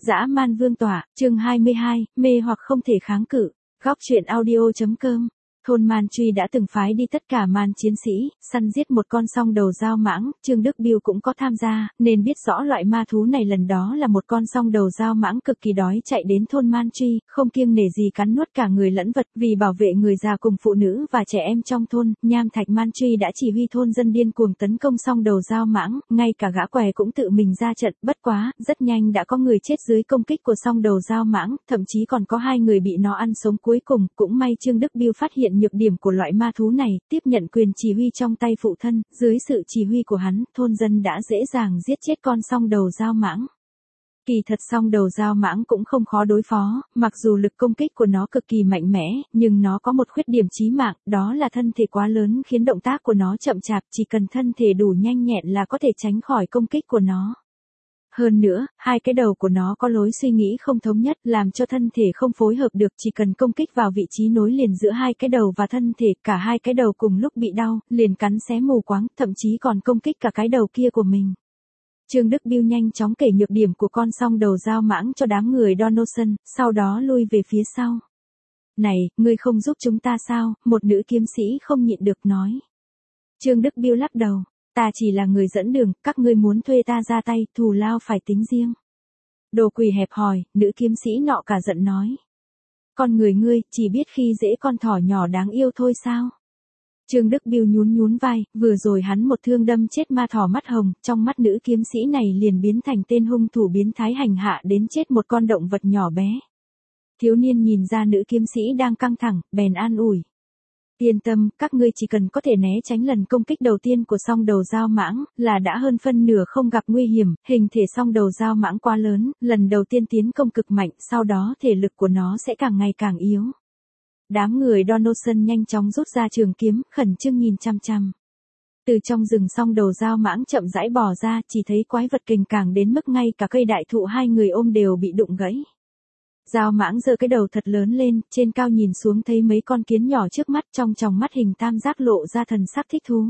Dã man vương tỏa, chương 22, mê hoặc không thể kháng cự. Góc truyện audio.com. Thôn Man Truy đã từng phái đi tất cả man chiến sĩ, săn giết một con song đầu dao mãng, Trương Đức Biêu cũng có tham gia, nên biết rõ loại ma thú này lần đó là một con song đầu dao mãng cực kỳ đói chạy đến thôn Man Truy, không kiêng nể gì cắn nuốt cả người lẫn vật, vì bảo vệ người già cùng phụ nữ và trẻ em trong thôn, Nham Thạch Man Truy đã chỉ huy thôn dân điên cuồng tấn công song đầu dao mãng, ngay cả gã què cũng tự mình ra trận, bất quá, rất nhanh đã có người chết dưới công kích của song đầu dao mãng, thậm chí còn có 2 người bị nó ăn sống cuối cùng, cũng may Trương Đức Biêu phát hiện nhược điểm của loại ma thú này, tiếp nhận quyền chỉ huy trong tay phụ thân, dưới sự chỉ huy của hắn, thôn dân đã dễ dàng giết chết con song đầu dao mãng. Kỳ thật song đầu dao mãng cũng không khó đối phó, mặc dù lực công kích của nó cực kỳ mạnh mẽ, nhưng nó có một khuyết điểm chí mạng, đó là thân thể quá lớn khiến động tác của nó chậm chạp, chỉ cần thân thể đủ nhanh nhẹn là có thể tránh khỏi công kích của nó. Hơn nữa, 2 cái đầu của nó có lối suy nghĩ không thống nhất, làm cho thân thể không phối hợp được, chỉ cần công kích vào vị trí nối liền giữa 2 cái đầu và thân thể, cả 2 cái đầu cùng lúc bị đau, liền cắn xé mù quáng, thậm chí còn công kích cả cái đầu kia của mình. Trương Đức Biêu nhanh chóng kể nhược điểm của con song đầu dao mãng cho đám người Donaldson, sau đó lui về phía sau. Này, ngươi không giúp chúng ta sao? Một nữ kiếm sĩ không nhịn được nói. Trương Đức Biêu lắc đầu. Ta chỉ là người dẫn đường, các ngươi muốn thuê ta ra tay, thù lao phải tính riêng. Đồ quỷ hẹp hòi, nữ kiếm sĩ nọ cả giận nói. Con người ngươi, chỉ biết khi dễ con thỏ nhỏ đáng yêu thôi sao? Trương Đức Biêu nhún vai, vừa rồi hắn một thương đâm chết ma thỏ mắt hồng, trong mắt nữ kiếm sĩ này liền biến thành tên hung thủ biến thái hành hạ đến chết một con động vật nhỏ bé. Thiếu niên nhìn ra nữ kiếm sĩ đang căng thẳng, bèn an ủi. Yên tâm, các ngươi chỉ cần có thể né tránh lần công kích đầu tiên của song đầu dao mãng, là đã hơn phân nửa không gặp nguy hiểm, hình thể song đầu dao mãng quá lớn, lần đầu tiên tiến công cực mạnh, sau đó thể lực của nó sẽ càng ngày càng yếu. Đám người Donaldson nhanh chóng rút ra trường kiếm, khẩn trương nhìn chăm chăm. Từ trong rừng song đầu dao mãng chậm rãi bò ra, chỉ thấy quái vật kình càng đến mức ngay cả cây đại thụ 2 người ôm đều bị đụng gãy. Dao mãng giơ cái đầu thật lớn lên, trên cao nhìn xuống thấy mấy con kiến nhỏ trước mắt, trong tròng mắt hình tam giác lộ ra thần sắc thích thú.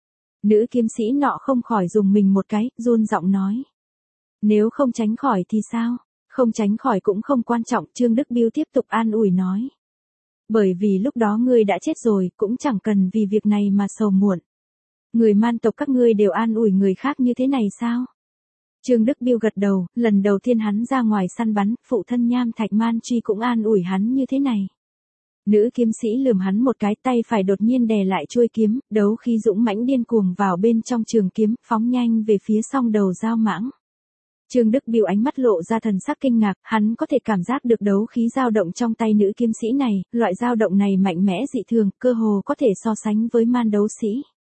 Nữ kiếm sĩ nọ không khỏi dùng mình một cái, run giọng nói. Nếu không tránh khỏi thì sao? Không tránh khỏi cũng không quan trọng, Trương Đức Biêu tiếp tục an ủi nói. Bởi vì lúc đó ngươi đã chết rồi, cũng chẳng cần vì việc này mà sầu muộn. Người man tộc các ngươi đều an ủi người khác như thế này sao? Trương Đức Biêu gật đầu, lần đầu tiên hắn ra ngoài săn bắn, phụ thân Nham Thạch Man Truy cũng an ủi hắn như thế này. Nữ kiếm sĩ lườm hắn một cái, tay phải đột nhiên đè lại chuôi kiếm, đấu khí dũng mãnh điên cuồng vào bên trong trường kiếm, phóng nhanh về phía song đầu dao mãng. Trương Đức Biêu ánh mắt lộ ra thần sắc kinh ngạc, hắn có thể cảm giác được đấu khí dao động trong tay nữ kiếm sĩ này, loại dao động này mạnh mẽ dị thường, cơ hồ có thể so sánh với man đấu sĩ.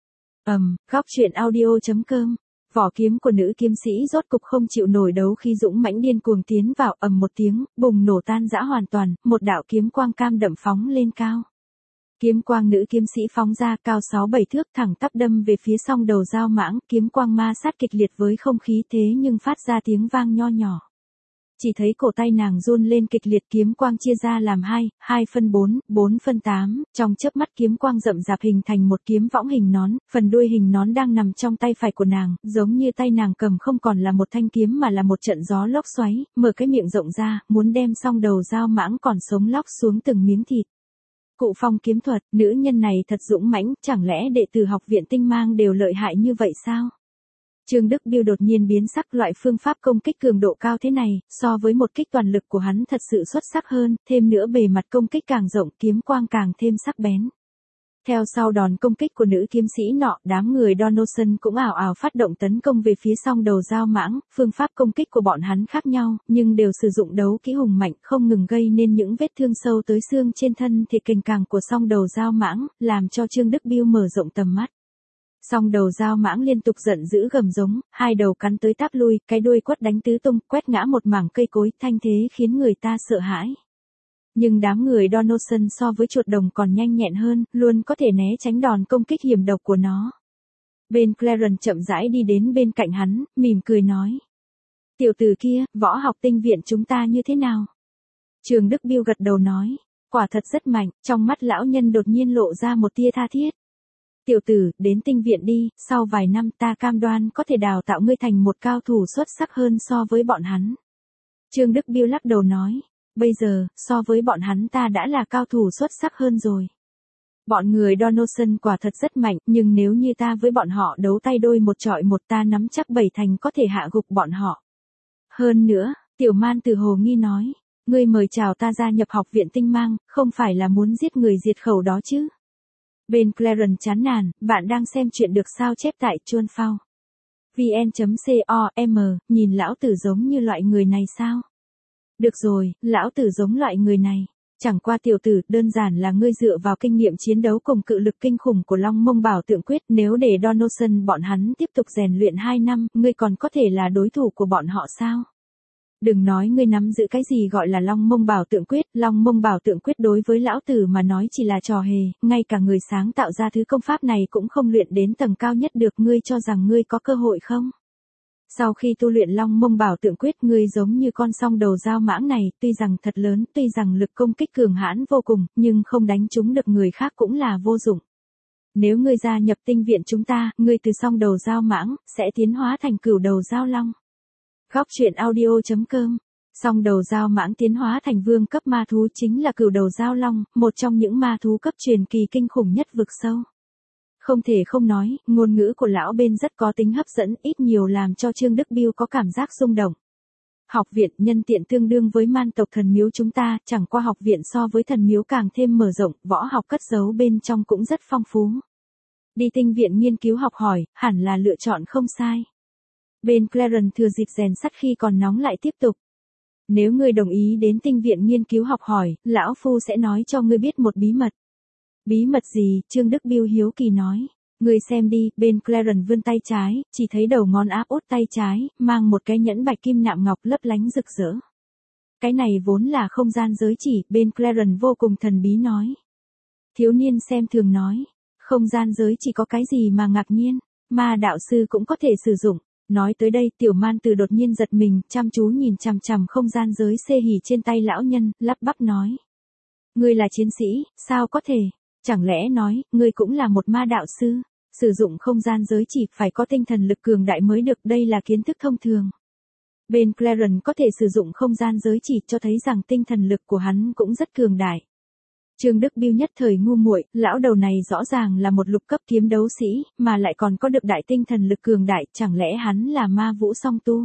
Góc truyện audio.com. Vỏ kiếm của nữ kiếm sĩ rốt cục không chịu nổi đấu khí dũng mãnh điên cuồng tiến vào, một tiếng, bùng nổ tan rã hoàn toàn, một đạo kiếm quang cam đậm phóng lên cao. Kiếm quang nữ kiếm sĩ phóng ra cao 6-7 thước thẳng tắp đâm về phía song đầu dao mãng, kiếm quang ma sát kịch liệt với không khí thế nhưng phát ra tiếng vang nho nhỏ. Chỉ thấy cổ tay nàng run lên kịch liệt, kiếm quang chia ra làm 2 phân 4, 4 phân 8, trong chớp mắt kiếm quang rậm rạp hình thành một kiếm võng hình nón, phần đuôi hình nón đang nằm trong tay phải của nàng, giống như tay nàng cầm không còn là một thanh kiếm mà là một trận gió lốc xoáy, mở cái miệng rộng ra, muốn đem song đầu dao mãng còn sống lóc xuống từng miếng thịt. Cụ phong kiếm thuật, nữ nhân này thật dũng mãnh, chẳng lẽ đệ tử học viện tinh mang đều lợi hại như vậy sao? Trương Đức Biêu đột nhiên biến sắc, loại phương pháp công kích cường độ cao thế này, so với một kích toàn lực của hắn thật sự xuất sắc hơn, thêm nữa bề mặt công kích càng rộng, kiếm quang càng thêm sắc bén. Theo sau đòn công kích của nữ kiếm sĩ nọ, đám người Donaldson cũng ào ào phát động tấn công về phía song đầu dao mãng, phương pháp công kích của bọn hắn khác nhau, nhưng đều sử dụng đấu kỹ hùng mạnh, không ngừng gây nên những vết thương sâu tới xương trên thân thể kềnh càng của song đầu dao mãng, làm cho Trương Đức Biêu mở rộng tầm mắt. Song đầu dao mãng liên tục giận dữ gầm giống, 2 đầu cắn tới táp lui, cái đuôi quất đánh tứ tung, quét ngã một mảng cây cối, thanh thế khiến người ta sợ hãi. Nhưng đám người Donaldson so với chuột đồng còn nhanh nhẹn hơn, luôn có thể né tránh đòn công kích hiểm độc của nó. Ben Clarence chậm rãi đi đến bên cạnh hắn, mỉm cười nói. Tiểu tử kia, võ học tinh viện chúng ta như thế nào? Trương Đức Biêu gật đầu nói, quả thật rất mạnh, trong mắt lão nhân đột nhiên lộ ra một tia tha thiết. Tiểu tử, đến tinh viện đi, sau vài năm ta cam đoan có thể đào tạo ngươi thành một cao thủ xuất sắc hơn so với bọn hắn. Trương Đức Biêu lắc đầu nói, bây giờ, so với bọn hắn ta đã là cao thủ xuất sắc hơn rồi. Bọn người Donaldson quả thật rất mạnh, nhưng nếu như ta với bọn họ đấu tay đôi một chọi một, ta nắm chắc 7 thành có thể hạ gục bọn họ. Hơn nữa, Tiểu Man Tử hồ nghi nói, ngươi mời chào ta gia nhập học viện tinh mang, không phải là muốn giết người diệt khẩu đó chứ. Ben Claren chán nản, bạn đang xem chuyện được sao chép tại Chuan Phao. vn.com, nhìn lão tử giống như loại người này sao? Được rồi, lão tử giống loại người này. Chẳng qua tiểu tử, đơn giản là ngươi dựa vào kinh nghiệm chiến đấu cùng cự lực kinh khủng của Long Mông Bảo Tượng Quyết, nếu để Donaldson bọn hắn tiếp tục rèn luyện 2 năm, ngươi còn có thể là đối thủ của bọn họ sao? Đừng nói ngươi nắm giữ cái gì gọi là Long Mông Bảo Tượng Quyết, Long Mông Bảo Tượng Quyết đối với lão tử mà nói chỉ là trò hề, ngay cả người sáng tạo ra thứ công pháp này cũng không luyện đến tầng cao nhất được, ngươi cho rằng ngươi có cơ hội không? Sau khi tu luyện Long Mông Bảo Tượng Quyết, ngươi giống như con song đầu dao mãng này, tuy rằng thật lớn, tuy rằng lực công kích cường hãn vô cùng, nhưng không đánh trúng được người khác cũng là vô dụng. Nếu ngươi gia nhập tinh viện chúng ta, ngươi từ song đầu dao mãng, sẽ tiến hóa thành cửu đầu dao long. Góc truyện audio.com. Song đầu dao mãng tiến hóa thành vương cấp ma thú chính là cửu đầu dao long, một trong những ma thú cấp truyền kỳ kinh khủng nhất vực sâu. Không thể không nói, ngôn ngữ của lão bên rất có tính hấp dẫn, ít nhiều làm cho Trương Đức Biêu có cảm giác rung động. Học viện nhân tiện tương đương với man tộc thần miếu chúng ta, chẳng qua học viện so với thần miếu càng thêm mở rộng, võ học cất giấu bên trong cũng rất phong phú. Đi tinh viện nghiên cứu học hỏi, hẳn là lựa chọn không sai. Ben Claren thừa dịp rèn sắt khi còn nóng lại tiếp tục. Nếu ngươi đồng ý đến tinh viện nghiên cứu học hỏi, lão phu sẽ nói cho ngươi biết một bí mật. Bí mật gì? Trương Đức Biêu hiếu kỳ nói. Ngươi xem đi, Ben Claren vươn tay trái, chỉ thấy đầu ngón áp út tay trái, mang một cái nhẫn bạch kim nạm ngọc lấp lánh rực rỡ. Cái này vốn là không gian giới chỉ, Ben Claren vô cùng thần bí nói. Thiếu niên xem thường nói, không gian giới chỉ có cái gì mà ngạc nhiên, ma đạo sư cũng có thể sử dụng. Nói tới đây, Tiểu Man Tử đột nhiên giật mình, chăm chú nhìn chằm chằm không gian giới xê hỉ trên tay lão nhân, lắp bắp nói. Ngươi là chiến sĩ, sao có thể? Chẳng lẽ nói, ngươi cũng là một ma đạo sư? Sử dụng không gian giới chỉ phải có tinh thần lực cường đại mới được, đây là kiến thức thông thường. Ben Claren có thể sử dụng không gian giới chỉ cho thấy rằng tinh thần lực của hắn cũng rất cường đại. Trương Đức Biêu nhất thời ngu muội, lão đầu này rõ ràng là một lục cấp kiếm đấu sĩ, mà lại còn có được đại tinh thần lực cường đại, chẳng lẽ hắn là ma vũ song tu?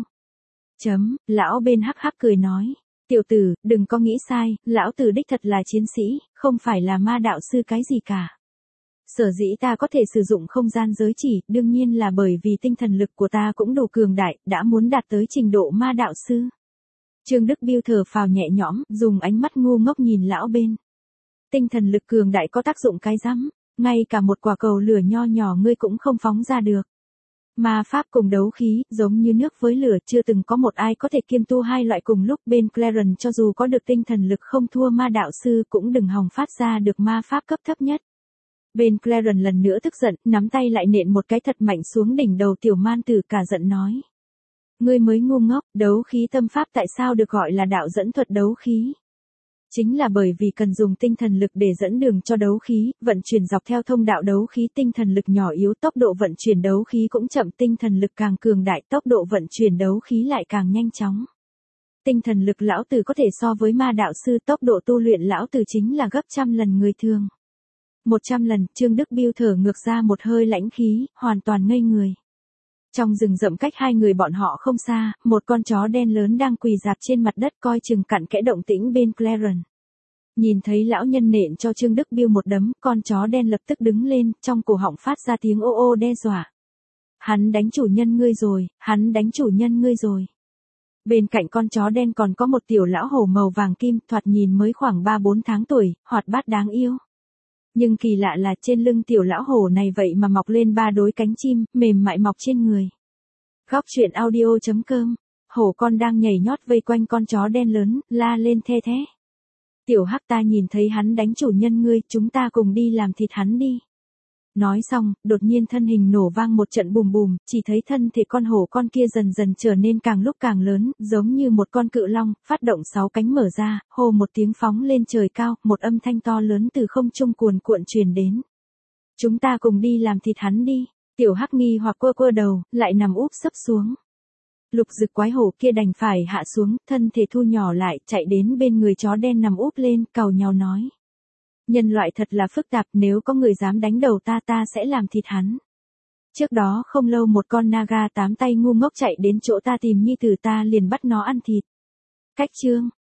Lão bên hắc hắc cười nói, tiểu tử, đừng có nghĩ sai, lão tử đích thật là chiến sĩ, không phải là ma đạo sư cái gì cả. Sở dĩ ta có thể sử dụng không gian giới chỉ, đương nhiên là bởi vì tinh thần lực của ta cũng đủ cường đại, đã muốn đạt tới trình độ ma đạo sư. Trương Đức Biêu thở phào nhẹ nhõm, dùng ánh mắt ngu ngốc nhìn lão bên. Tinh thần lực cường đại có tác dụng cái rắm, ngay cả một quả cầu lửa nho nhỏ ngươi cũng không phóng ra được. Ma pháp cùng đấu khí, giống như nước với lửa, chưa từng có một ai có thể kiêm tu hai loại cùng lúc. Ben Claren cho dù có được tinh thần lực không thua ma đạo sư cũng đừng hòng phát ra được ma pháp cấp thấp nhất. Ben Claren lần nữa tức giận, nắm tay lại nện một cái thật mạnh xuống đỉnh đầu Tiểu Man Tử, cả giận nói. Ngươi mới ngu ngốc, đấu khí tâm pháp tại sao được gọi là đạo dẫn thuật đấu khí? Chính là bởi vì cần dùng tinh thần lực để dẫn đường cho đấu khí, vận chuyển dọc theo thông đạo đấu khí, tinh thần lực nhỏ yếu, tốc độ vận chuyển đấu khí cũng chậm, tinh thần lực càng cường đại, tốc độ vận chuyển đấu khí lại càng nhanh chóng. Tinh thần lực lão tử có thể so với ma đạo sư, tốc độ tu luyện lão tử chính là gấp 100 lần người thường. 100 lần, Trương Đức Biêu thở ngược ra một hơi lãnh khí, hoàn toàn ngây người. Trong rừng rậm cách hai người bọn họ không xa, một con chó đen lớn đang quỳ rạp trên mặt đất coi chừng cặn kẽ động tĩnh Ben Claren. Nhìn thấy lão nhân nện cho Trương Đức Biêu một đấm, con chó đen lập tức đứng lên, trong cổ họng phát ra tiếng ô ô đe dọa. Hắn đánh chủ nhân ngươi rồi, hắn đánh chủ nhân ngươi rồi. Bên cạnh con chó đen còn có một tiểu lão hổ màu vàng kim, thoạt nhìn mới khoảng 3-4 tháng tuổi, hoạt bát đáng yêu. Nhưng kỳ lạ là trên lưng tiểu lão hổ này vậy mà mọc lên 3 đôi cánh chim, mềm mại mọc trên người. Góc truyện audio.com. Hổ con đang nhảy nhót vây quanh con chó đen lớn, la lên the thé. Tiểu Hắc, ta nhìn thấy hắn đánh chủ nhân ngươi, chúng ta cùng đi làm thịt hắn đi. Nói xong, đột nhiên thân hình nổ vang một trận bùm bùm, chỉ thấy thân thể con hổ con kia dần dần trở nên càng lúc càng lớn, giống như một con cự long, phát động 6 cánh mở ra, hô một tiếng phóng lên trời cao, một âm thanh to lớn từ không trung cuồn cuộn truyền đến. Chúng ta cùng đi làm thịt hắn đi. Tiểu Hắc nghi hoặc quơ quơ đầu, lại nằm úp sấp xuống. Lục Dực quái hổ kia đành phải hạ xuống, thân thể thu nhỏ lại, chạy đến bên người chó đen nằm úp lên, càu nhàu nói. Nhân loại thật là phức tạp, nếu có người dám đánh đầu ta sẽ làm thịt hắn. Trước đó không lâu một con naga 8 tay ngu ngốc chạy đến chỗ ta tìm nhi tử ta liền bắt nó ăn thịt. Cách chương